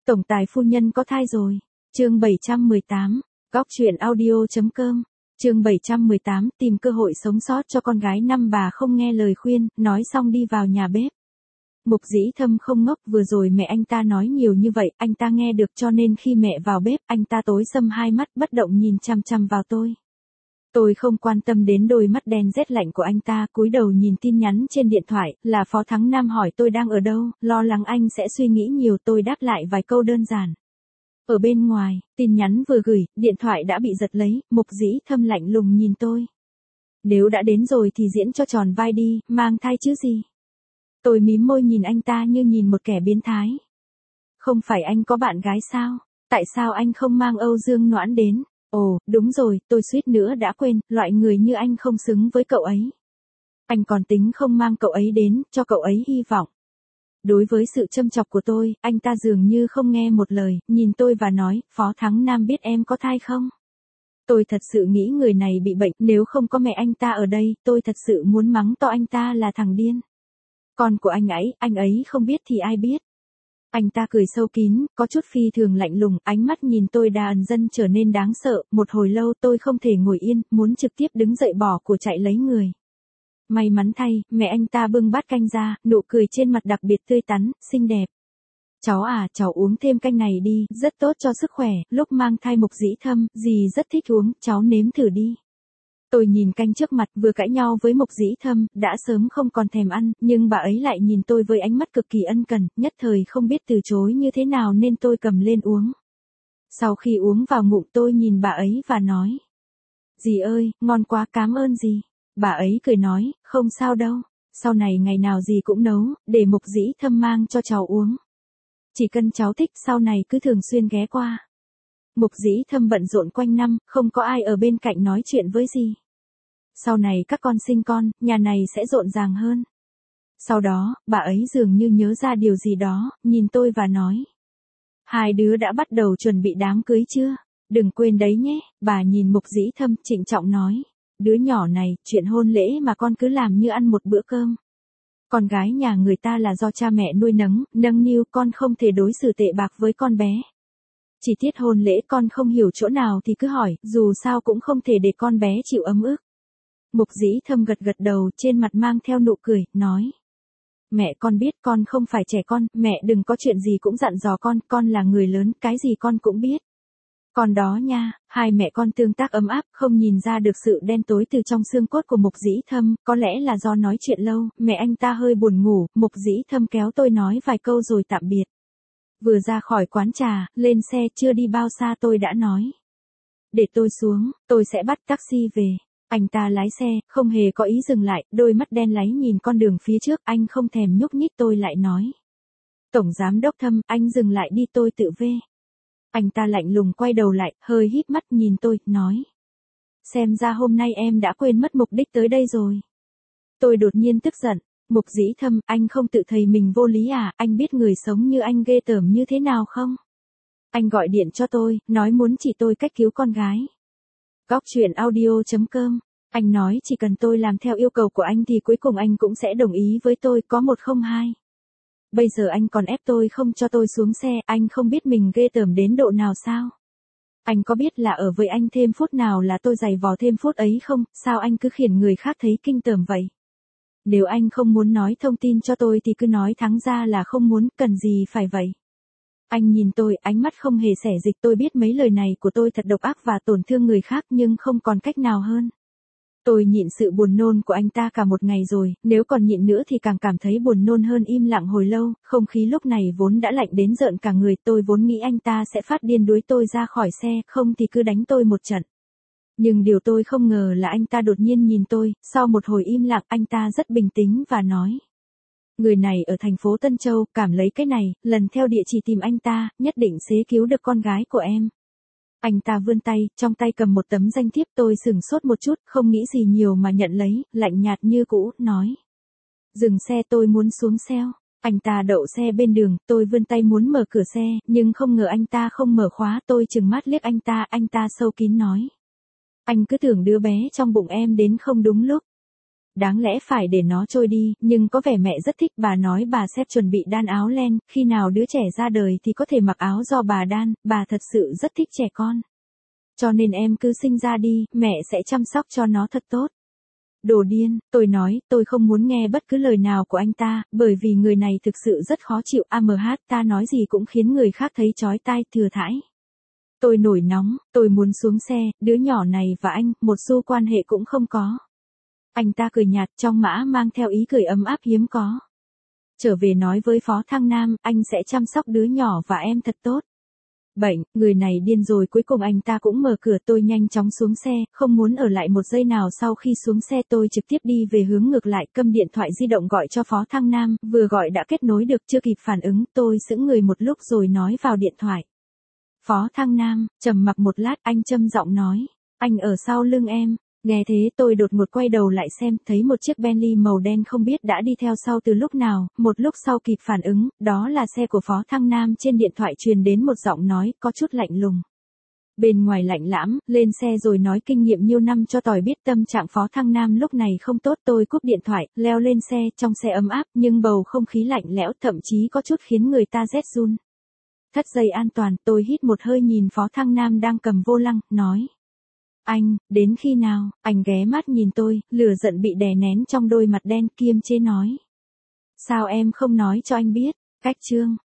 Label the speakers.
Speaker 1: Tổng tài phu nhân có thai rồi. Chương 718. Góc truyện audio.com. Chương 718, tìm cơ hội sống sót cho con gái năm bà không nghe lời khuyên, nói xong đi vào nhà bếp. Mục Dĩ Thâm không ngốc, vừa rồi mẹ anh ta nói nhiều như vậy, anh ta nghe được, cho nên khi mẹ vào bếp, anh ta tối sầm hai mắt bất động nhìn chằm chằm vào tôi. Tôi không quan tâm đến đôi mắt đen rét lạnh của anh ta, cúi đầu nhìn tin nhắn trên điện thoại, là Phó Thắng Nam hỏi tôi đang ở đâu, lo lắng anh sẽ suy nghĩ nhiều, tôi đáp lại vài câu đơn giản. Ở bên ngoài, tin nhắn vừa gửi, điện thoại đã bị giật lấy, Mục Dĩ Thâm lạnh lùng nhìn tôi. Nếu đã đến rồi thì diễn cho tròn vai đi, mang thai chứ gì. Tôi mím môi nhìn anh ta như nhìn một kẻ biến thái. Không phải anh có bạn gái sao? Tại sao anh không mang Âu Dương Noãn đến? Ồ, đúng rồi, tôi suýt nữa đã quên, loại người như anh không xứng với cậu ấy. Anh còn tính không mang cậu ấy đến, cho cậu ấy hy vọng. Đối với sự châm chọc của tôi, anh ta dường như không nghe một lời, nhìn tôi và nói, Phó Thắng Nam biết em có thai không? Tôi thật sự nghĩ người này bị bệnh, nếu không có mẹ anh ta ở đây, tôi thật sự muốn mắng to anh ta là thằng điên. Con của anh ấy không biết thì ai biết. Anh ta cười sâu kín, có chút phi thường lạnh lùng, ánh mắt nhìn tôi đà ẩn dần trở nên đáng sợ, một hồi lâu tôi không thể ngồi yên, muốn trực tiếp đứng dậy bỏ của chạy lấy người. May mắn thay, mẹ anh ta bưng bát canh ra, nụ cười trên mặt đặc biệt tươi tắn, xinh đẹp. Cháu à, cháu uống thêm canh này đi, rất tốt cho sức khỏe, lúc mang thai Mục Dĩ Thâm, dì rất thích uống, cháu nếm thử đi. Tôi nhìn canh trước mặt, vừa cãi nhau với Mục Dĩ Thâm, đã sớm không còn thèm ăn, nhưng bà ấy lại nhìn tôi với ánh mắt cực kỳ ân cần, nhất thời không biết từ chối như thế nào nên tôi cầm lên uống. Sau khi uống vào ngụm tôi nhìn bà ấy và nói. Dì ơi, ngon quá, cảm ơn dì. Bà ấy cười nói, không sao đâu, sau này ngày nào dì cũng nấu, để Mục Dĩ Thâm mang cho cháu uống. Chỉ cần cháu thích, sau này cứ thường xuyên ghé qua. Mục Dĩ Thâm bận rộn quanh năm, không có ai ở bên cạnh nói chuyện với dì. Sau này các con sinh con, nhà này sẽ rộn ràng hơn. Sau đó, bà ấy dường như nhớ ra điều gì đó, nhìn tôi và nói. Hai đứa đã bắt đầu chuẩn bị đám cưới chưa? Đừng quên đấy nhé, bà nhìn Mục Dĩ Thâm trịnh trọng nói. Đứa nhỏ này, chuyện hôn lễ mà con cứ làm như ăn một bữa cơm. Con gái nhà người ta là do cha mẹ nuôi nâng niu, con không thể đối xử tệ bạc với con bé. Chi tiết hôn lễ con không hiểu chỗ nào thì cứ hỏi, dù sao cũng không thể để con bé chịu ấm ức. Mục Dĩ Thâm gật gật đầu, trên mặt mang theo nụ cười, nói. Mẹ con biết con không phải trẻ con, mẹ đừng có chuyện gì cũng dặn dò con là người lớn, cái gì con cũng biết. Còn đó nha, hai mẹ con tương tác ấm áp, không nhìn ra được sự đen tối từ trong xương cốt của Mục Dĩ Thâm, có lẽ là do nói chuyện lâu, mẹ anh ta hơi buồn ngủ, Mục Dĩ Thâm kéo tôi nói vài câu rồi tạm biệt. Vừa ra khỏi quán trà, lên xe, chưa đi bao xa tôi đã nói. Để tôi xuống, tôi sẽ bắt taxi về. Anh ta lái xe, không hề có ý dừng lại, đôi mắt đen láy nhìn con đường phía trước, anh không thèm nhúc nhích, tôi lại nói. Tổng giám đốc Thâm, anh dừng lại đi, tôi tự về. Anh ta lạnh lùng quay đầu lại, hơi híp mắt nhìn tôi, nói. Xem ra hôm nay em đã quên mất mục đích tới đây rồi. Tôi đột nhiên tức giận. Mục Dĩ Thâm, anh không tự thấy mình vô lý à, anh biết người sống như anh ghê tởm như thế nào không? Anh gọi điện cho tôi, nói muốn chỉ tôi cách cứu con gái. Góc truyện audio.com. Anh nói chỉ cần tôi làm theo yêu cầu của anh thì cuối cùng anh cũng sẽ đồng ý với tôi, có một không hai. Bây giờ anh còn ép tôi không cho tôi xuống xe, anh không biết mình ghê tởm đến độ nào sao? Anh có biết là ở với anh thêm phút nào là tôi giày vò thêm phút ấy không, sao anh cứ khiến người khác thấy kinh tởm vậy? Nếu anh không muốn nói thông tin cho tôi thì cứ nói thẳng ra là không muốn, cần gì phải vậy? Anh nhìn tôi, ánh mắt không hề xẻ dịch, tôi biết mấy lời này của tôi thật độc ác và tổn thương người khác nhưng không còn cách nào hơn. Tôi nhịn sự buồn nôn của anh ta cả một ngày rồi, nếu còn nhịn nữa thì càng cảm thấy buồn nôn hơn, im lặng hồi lâu, không khí lúc này vốn đã lạnh đến rợn cả người, tôi vốn nghĩ anh ta sẽ phát điên đuổi tôi ra khỏi xe, không thì cứ đánh tôi một trận. Nhưng điều tôi không ngờ là anh ta đột nhiên nhìn tôi, sau một hồi im lặng anh ta rất bình tĩnh và nói. Người này ở thành phố Tân Châu, cảm lấy cái này, lần theo địa chỉ tìm anh ta, nhất định sẽ cứu được con gái của em. Anh ta vươn tay, trong tay cầm một tấm danh thiếp, tôi sửng sốt một chút, không nghĩ gì nhiều mà nhận lấy, lạnh nhạt như cũ, nói. Dừng xe, tôi muốn xuống xe. Anh ta đậu xe bên đường, tôi vươn tay muốn mở cửa xe, nhưng không ngờ anh ta không mở khóa, tôi trừng mắt liếc anh ta sâu kín nói. Anh cứ tưởng đứa bé trong bụng em đến không đúng lúc. đáng lẽ phải để nó trôi đi, nhưng có vẻ mẹ rất thích, bà nói bà sẽ chuẩn bị đan áo len, khi nào đứa trẻ ra đời thì có thể mặc áo do bà đan, bà thật sự rất thích trẻ con. Cho nên em cứ sinh ra đi, mẹ sẽ chăm sóc cho nó thật tốt. Đồ điên, tôi nói, tôi không muốn nghe bất cứ lời nào của anh ta, bởi vì người này thực sự rất khó chịu, ta nói gì cũng khiến người khác thấy chói tai, thừa thãi. Tôi nổi nóng, tôi muốn xuống xe, đứa nhỏ này và anh, một xu quan hệ cũng không có. Anh ta cười nhạt, trong mã mang theo ý cười ấm áp hiếm có. Trở về nói với Phó Thăng Nam, anh sẽ chăm sóc đứa nhỏ và em thật tốt. Bệnh, người này điên rồi, cuối cùng anh ta cũng mở cửa, tôi nhanh chóng xuống xe, không muốn ở lại một giây nào. Sau khi xuống xe tôi trực tiếp đi về hướng ngược lại, cầm điện thoại di động gọi cho Phó Thăng Nam, vừa gọi đã kết nối được, chưa kịp phản ứng, tôi sững người một lúc rồi nói vào điện thoại. Phó Thăng Nam, trầm mặc một lát, anh châm giọng nói, anh ở sau lưng em. Nghe thế tôi đột ngột quay đầu lại xem, thấy một chiếc Bentley màu đen không biết đã đi theo sau từ lúc nào, một lúc sau kịp phản ứng, đó là xe của Phó Thăng Nam. Trên điện thoại truyền đến một giọng nói, có chút lạnh lùng. Bên ngoài lạnh lãm, lên xe rồi nói, kinh nghiệm nhiều năm cho tỏi biết tâm trạng Phó Thăng Nam lúc này không tốt. Tôi cúp điện thoại, leo lên xe, trong xe ấm áp, nhưng bầu không khí lạnh lẽo, thậm chí có chút khiến người ta rét run. Thắt dây an toàn, tôi hít một hơi nhìn Phó Thăng Nam đang cầm vô lăng, nói. Anh, đến khi nào? Anh ghé mắt nhìn tôi, lửa giận bị đè nén trong đôi mặt đen, kiêm chế nói. Sao em không nói cho anh biết? Cách chương.